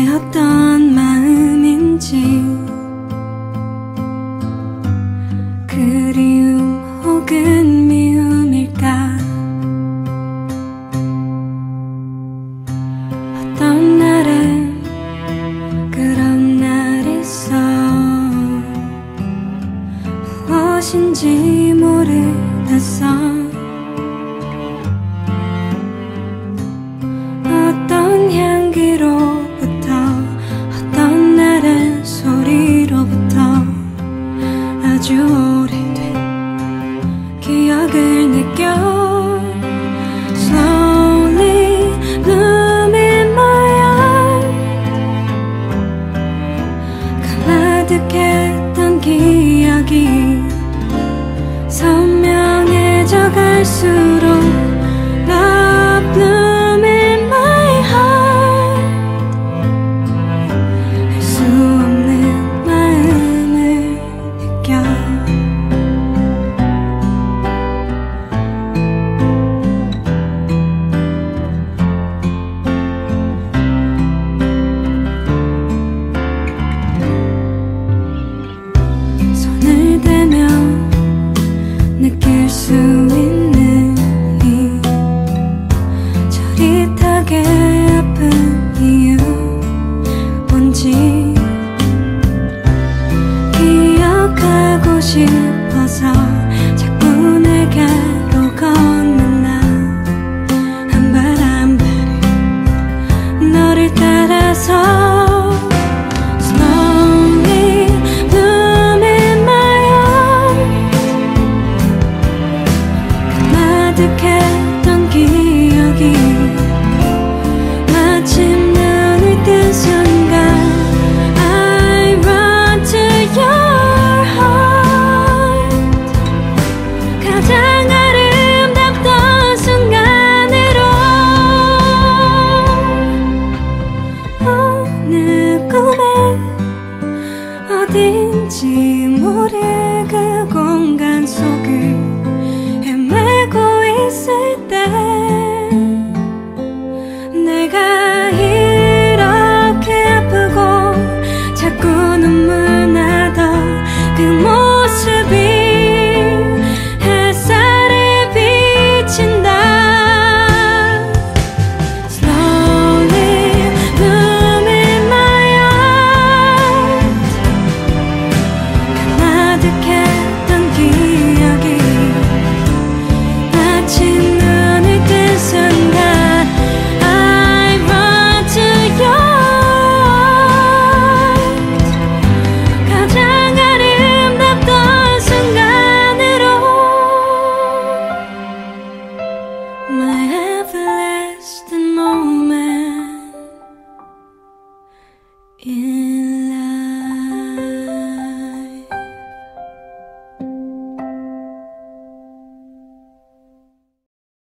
어떤 마음인지 그리움 혹은 미움일까. 어떤 날은 그런 날 있어 무엇인지 모르겠어. 어떤 향기로부터 어떤 날은 소리로부터 아주 오래된 기억을 느껴. Slowly bloom in my heart. 가득했던 기억이 선명해져 갈수록 Love bloom in my heart. 알 수 없는 마음을 느껴. 손을 대며 느낄 수 있는 이 저릿하게 아픈 이유 뭔지 기억하고 싶어서 자꾸 내게로 걷는 나 한 발 한 발을 너를 따라서 가득했던 기억이 마침 눈을 뜬 순간 I run to your heart. 가장 아름답던 순간으로 어느 꿈에 어딘지 모를 그 공간 속을 헤매고 있을 때 내가 이렇게 아프고 자꾸 눈물 나던 그 모습이 햇살에 비친다. Slowly bloom in my heart. 가득했던 기억이 마침 눈을 뜬 순간 I run to your heart. 가장 아름답던 순간으로 My everlasting moment in